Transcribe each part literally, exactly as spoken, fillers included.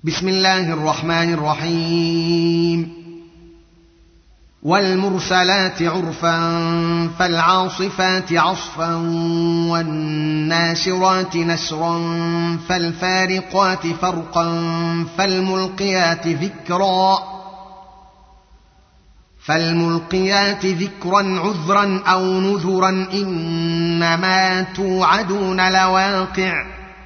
بسم الله الرحمن الرحيم والمرسلات عرفا فالعاصفات عصفا والناشرات نشرا فالفارقات فرقا فالملقيات ذكرا فالملقيات ذكرا عذرا أو نذرا إنما توعدون لواقع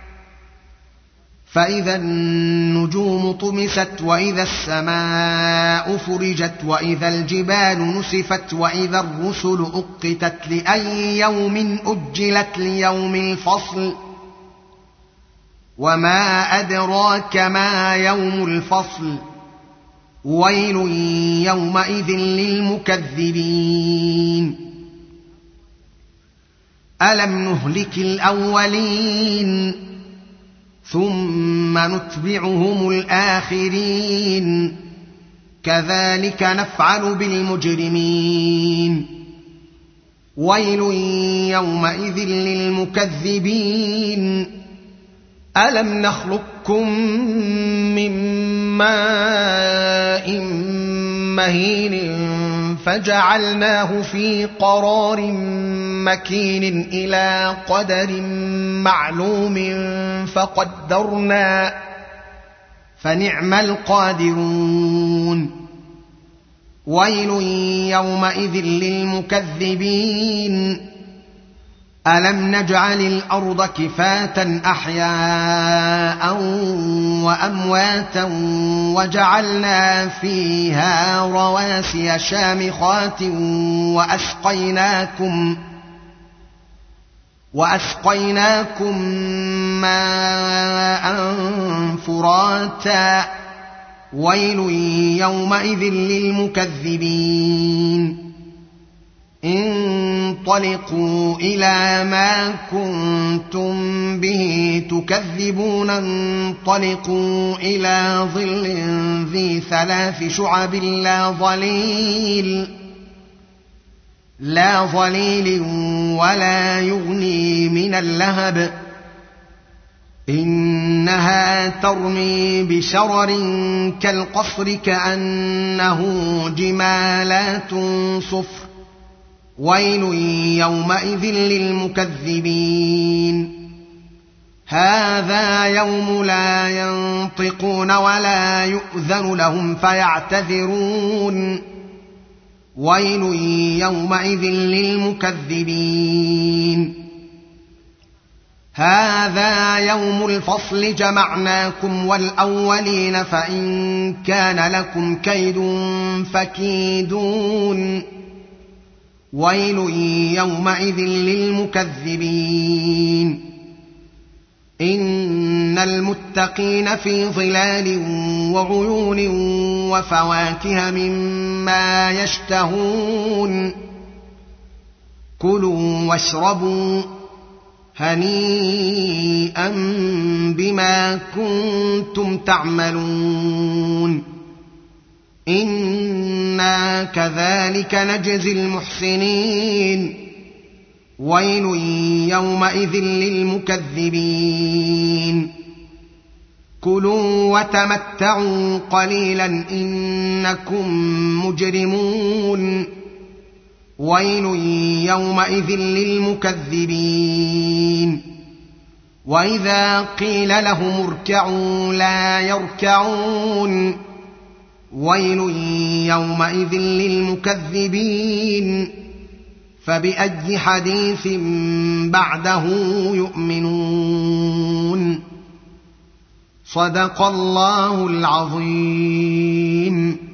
فإذا النجوم طمست وإذا السماء فرجت وإذا الجبال نسفت وإذا الرسل أقتت لأي يوم أجلت ليوم الفصل وما أدراك ما يوم الفصل ويل يومئذ للمكذبين ألم نهلك الأولين ثم نتبعهم الآخرين كذلك نفعل بالمجرمين ويل يومئذ للمكذبين ألم نخلقكم من ماء مهين فجعلناه في قرار مكين إلى قدر معلوم فقدرنا فنعم القادرون ويل يومئذ للمكذبين ألم نجعل الأرض كفاة أحياء وأمواتا وجعلنا فيها رواسي شامخات وأسقيناكم وأسقيناكم ماء فراتا ويل يومئذ للمكذبين انطلقوا إلى ما كنتم به تكذبون انطلقوا إلى ظل ذي ثلاث شعب لا ظليل لا ظليل ولا يغني من اللهب إنها ترمي بشرر كالقصر كأنه جمالات صفر ويل يومئذ للمكذبين هذا يوم لا ينطقون ولا يؤذن لهم فيعتذرون ويل يومئذ للمكذبين هذا يوم الفصل جمعناكم والأولين فإن كان لكم كيد فكيدون ويل يومئذ للمكذبين إن المتقين في ظلال وعيون وفواكه مما يشتهون كلوا واشربوا هنيئا بما كنتم تعملون إنا كذلك نجزي المحسنين ويل يومئذ للمكذبين كلوا وتمتعوا قليلا إنكم مجرمون ويل يومئذ للمكذبين وإذا قيل لهم اركعوا لا يركعون ويل يومئذ للمكذبين فبأي حديث بعده يؤمنون صدق الله العظيم.